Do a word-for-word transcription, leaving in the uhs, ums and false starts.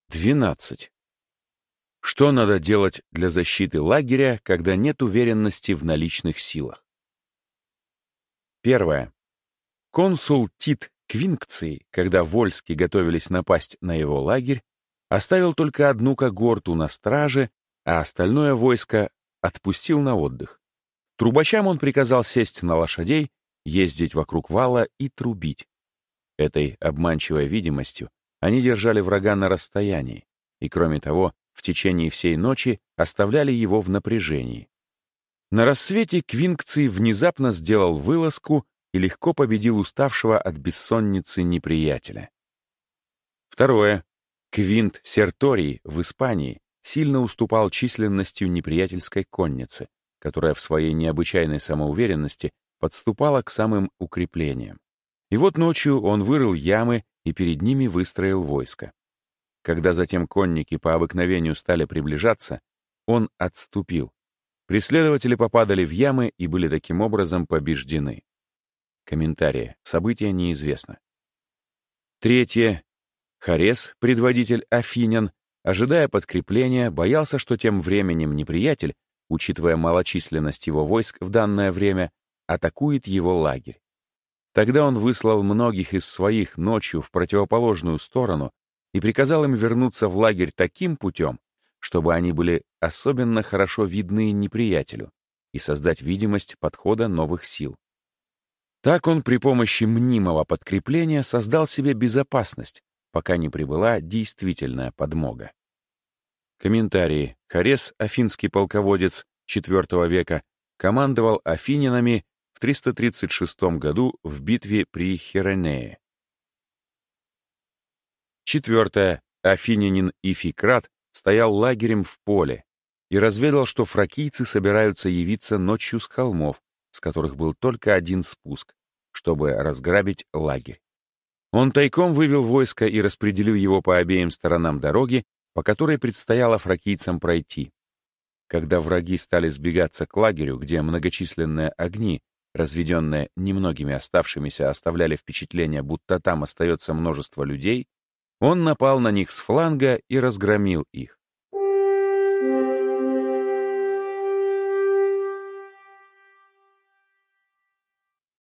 двенадцать. Что надо делать для защиты лагеря, когда нет уверенности в наличных силах? Первое. Консул Тит Квинкций, когда вольски готовились напасть на его лагерь, оставил только одну когорту на страже, а остальное войско отпустил на отдых. Трубачам он приказал сесть на лошадей, ездить вокруг вала и трубить. Этой обманчивой видимостью они держали врага на расстоянии и, кроме того, в течение всей ночи оставляли его в напряжении. На рассвете Квинкций внезапно сделал вылазку и легко победил уставшего от бессонницы неприятеля. Второе. Квинт Серторий в Испании сильно уступал численностью неприятельской конницы, которая в своей необычайной самоуверенности подступала к самым укреплениям. И вот ночью он вырыл ямы и перед ними выстроил войско. Когда затем конники по обыкновению стали приближаться, он отступил. Преследователи попадали в ямы и были таким образом побеждены. Комментарии. Событие неизвестно. Третье. Харес, предводитель афинян, ожидая подкрепления, боялся, что тем временем неприятель, учитывая малочисленность его войск в данное время, атакует его лагерь. Тогда он выслал многих из своих ночью в противоположную сторону и приказал им вернуться в лагерь таким путем, чтобы они были особенно хорошо видны неприятелю, и создать видимость подхода новых сил. Так он при помощи мнимого подкрепления создал себе безопасность, пока не прибыла действительная подмога. Комментарии. Харес, афинский полководец четвёртого века, командовал афинянами в триста тридцать шестом году в битве при Херонее. Четвертое. Афинянин Ификрат стоял лагерем в поле и разведал, что фракийцы собираются явиться ночью с холмов, с которых был только один спуск, чтобы разграбить лагерь. Он тайком вывел войско и распределил его по обеим сторонам дороги, по которой предстояло фракийцам пройти. Когда враги стали сбегаться к лагерю, где многочисленные огни, разведенные немногими оставшимися, оставляли впечатление, будто там остается множество людей, он напал на них с фланга и разгромил их.